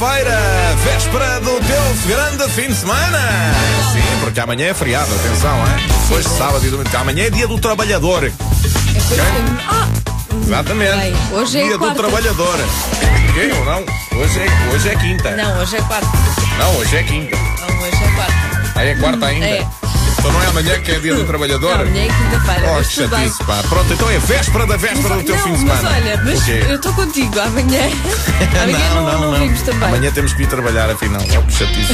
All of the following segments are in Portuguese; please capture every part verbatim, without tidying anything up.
quarta-feira, véspera do teu grande fim de semana. Sim, porque amanhã é feriado, atenção, hein? Depois de sábado e domingo. Amanhã é dia do trabalhador. É okay? ah, Exatamente. Bem, hoje é dia quarta. do trabalhador. Quem ou não? Hoje é, hoje é quinta. Não, hoje é quarta. Não, hoje é quinta. Não, hoje é quarta. Aí é quarta ainda? É. Então não é amanhã que é dia do trabalhador? Não, amanhã é quinta-feira. Oh, mas que tudo bem. chatice, pá. Pronto, então é véspera da véspera Mas, do teu não, fim de semana. Mas olha, mas O quê? eu estou contigo. Amanhã. Amanhã não, não, não, vimos também. Amanhã temos que ir trabalhar, afinal. Oh, que chatice.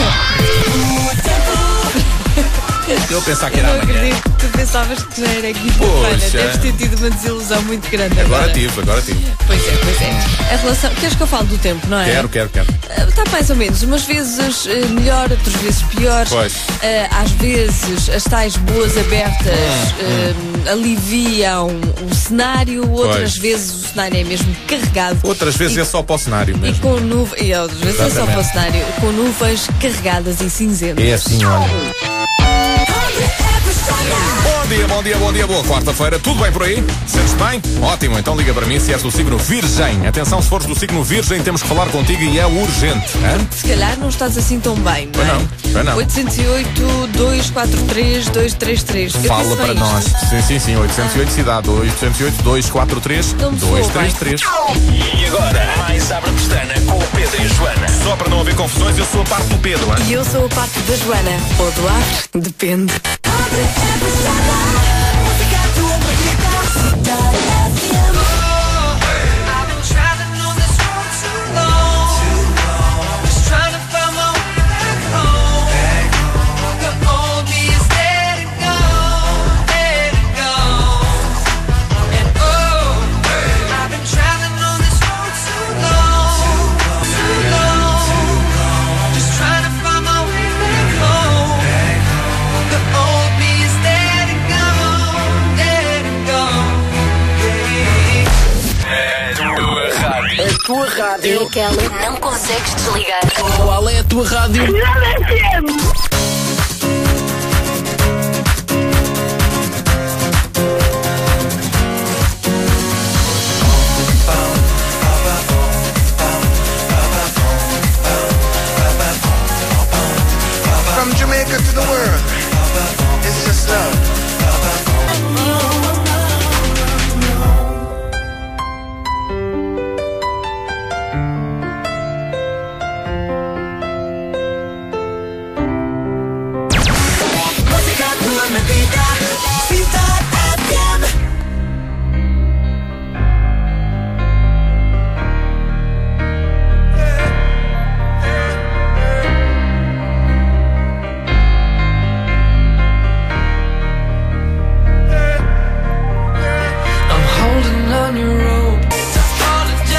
Eu pensar que era Eu não amanhã. acredito que tu pensavas que já era quinta-feira. Poxa. Deves ter tido uma desilusão muito grande agora. Agora tive, agora tive. Pois é, pois é. A relação. Queres que eu fale do tempo, não é? Quero, quero, quero. Está mais ou menos. Umas vezes eh, melhor, outras vezes pior. Pois. Eh, às vezes as tais boas abertas eh, aliviam o cenário, outras Pois. vezes o cenário é mesmo carregado. Outras vezes E- é só para o cenário E mesmo. com nuvens, e outras vezes é só Exatamente. para o cenário, com nuvens carregadas e cinzentas. É assim, olha. Bom dia, bom dia, bom dia, boa quarta-feira. Tudo bem por aí? Sentes bem? Ótimo, então liga para mim se és do signo Virgem. Atenção, se fores do signo Virgem, temos que falar contigo e é urgente. Hã? Se calhar não estás assim tão bem, não Pois é? não, pois não. oito zero oito, dois quatro três, dois três três. Eu Fala disse para bem nós. isto. Sim, sim, sim. oitocentos e oito cidade. oitocentos e oito, dois quatro três, Não me soa dois bem. três três. E agora, mais abre a pestana com o Pedro e a Joana. Só para não haver confusões, eu sou a parte do Pedro, hein? E eu sou a parte da Joana. Ou do Abre, depende. A tua rádio. É aquela que não consegues desligar. Qual é a tua rádio? From Jamaica to the world, it's just love. I'm holding on your rope. Apologize,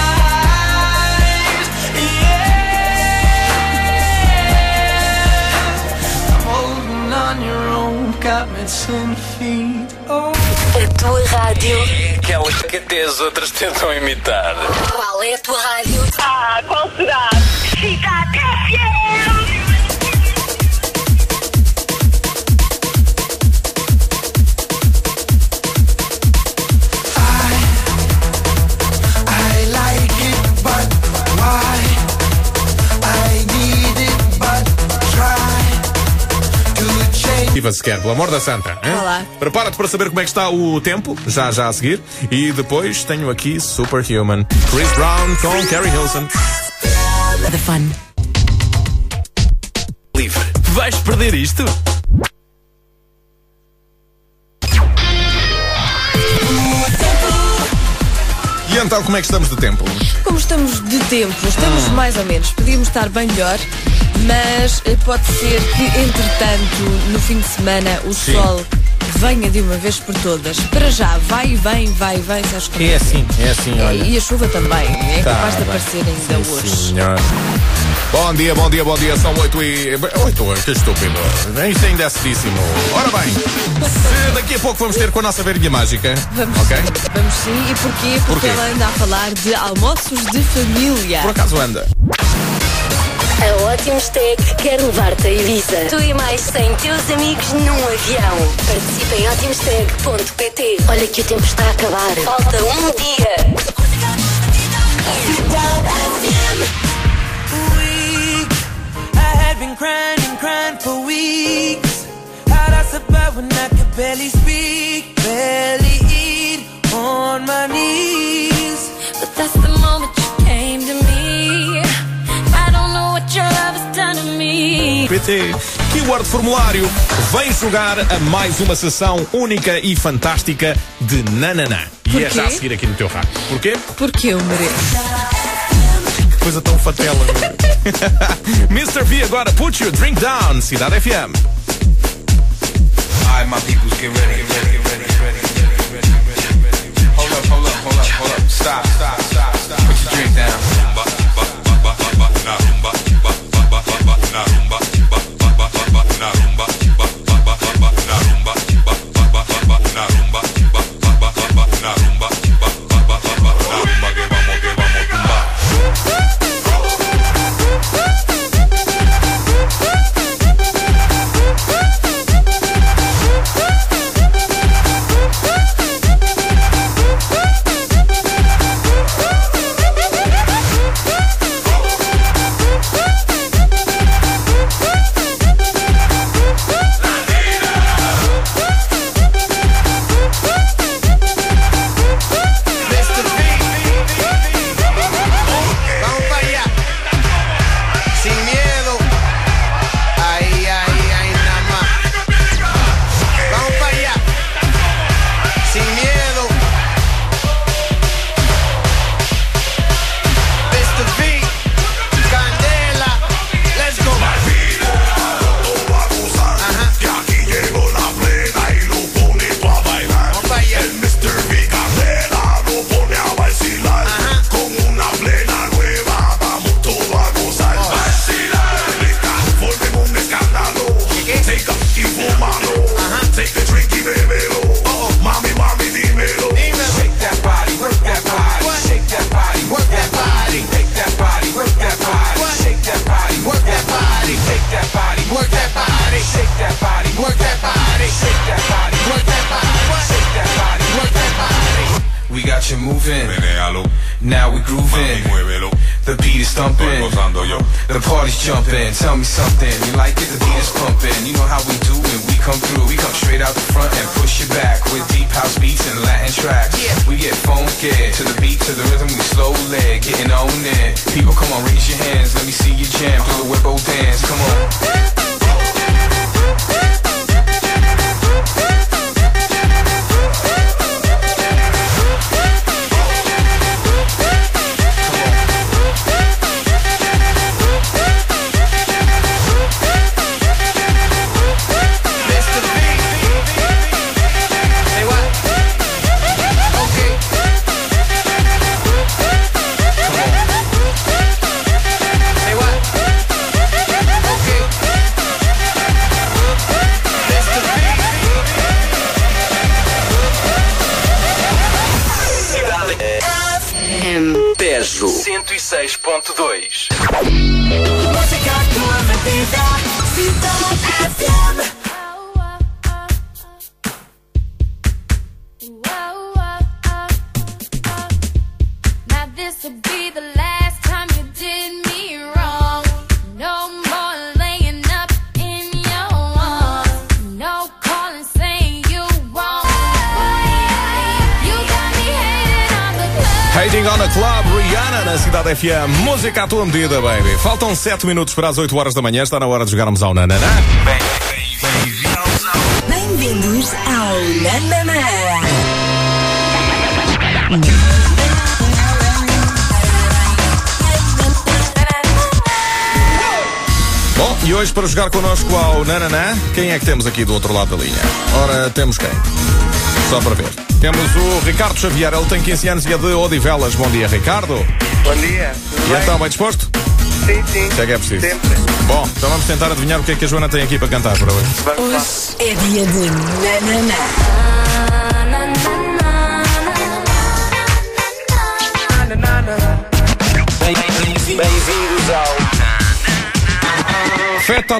yeah. I'm holding on your rope. Got me ten feet. Oh. A tua rádio. É aquela que até as outras tentam imitar. Qual é a tua rádio? Ah, qual será? Cidade F M! I like it, but why? I need it, but try to change. Viva sequer, pelo amor da santa. Hein? Olá. Prepara-te para saber como é que está o tempo, já já a seguir. E depois tenho aqui Superhuman. Chris Brown com Carrie Hilson. The Fun. Livre. Vais perder isto? E então, como é que estamos do tempo? Como estamos de tempo, estamos Hum. mais ou menos. Podíamos estar bem melhor, mas eh, pode ser que, entretanto, no fim de semana, o Sim. sol venha de uma vez por todas. Para já, vai e vem, vai e vem, sabes como É assim, é assim, olha. E a chuva também, é Tá capaz de bem. aparecer ainda Sim, hoje. senhor. Bom dia, bom dia, bom dia. São oito e... oito, que estúpido. Isto ainda é cedíssimo. Ora bem, se daqui a pouco vamos ter com a nossa varinha mágica. Vamos, Ok? vamos sim. E porquê? Porque Porquê? ela anda a falar de almoços de família. Por acaso anda. A Ótimos Tech quer levar-te a Ibiza. Tu e mais cem teus amigos num avião. Participa em ótimos tech ponto pt. Olha que o tempo está a acabar. Falta um dia. I've been crying and crying for weeks. How'd I survive when I could barely speak, barely eat, on my knees? But that's the moment you came to me. I don't know what your love has done to me. P T, Keyword Formulário, vem jogar a mais uma sessão única e fantástica de Nananã. E é já a seguir aqui no teu rádio. Porquê? Porque eu mereço. Coisa tão fatela. mister V agora, Put Your Drink Down, Cidade F M. Alright, my peoples, get ready, get ready, get ready, get ready, get ready, get ready. Hold up, hold up, hold up, hold up. Stop, stop, stop, stop. Put your drink down. Moving. Now we grooving. The beat is thumping. The party's jumping. Tell me something. You like it? The beat is pumping. You know how we do when we come through. We come straight out the front and push it back with deep house beats and Latin tracks. We get funky to the beat, to the rhythm. We slowly getting on it. People, come on, raise your hands. Let me see you jam. Do the whippo dance. Come on. cento e seis ponto dois. Música tua medida, Cidade F M. Now this will be the last time you did me wrong. No more laying up in your arms. No calling saying you wrong. You got me hating on the club. Hating on a Club, Rihanna na Cidade F M. Música à tua medida, baby. Faltam sete minutos para as oito horas da manhã. Está na hora de jogarmos ao Nananã. Bem-vindos ao Nananã. Bom, e hoje para jogar connosco ao Nananã, quem é que temos aqui do outro lado da linha? Ora, temos quem? Só para ver. Temos o Ricardo Xavier, ele tem quinze anos e é de Odivelas. Bom dia, Ricardo. Bom dia. Tudo E bem? então, bem disposto? Sim, sim. Se é que é preciso. Sempre. Bom, então vamos tentar adivinhar o que é que a Joana tem aqui para cantar para hoje. Vamos lá. Hoje é dia de Nananã. Bem-vindos ao Feta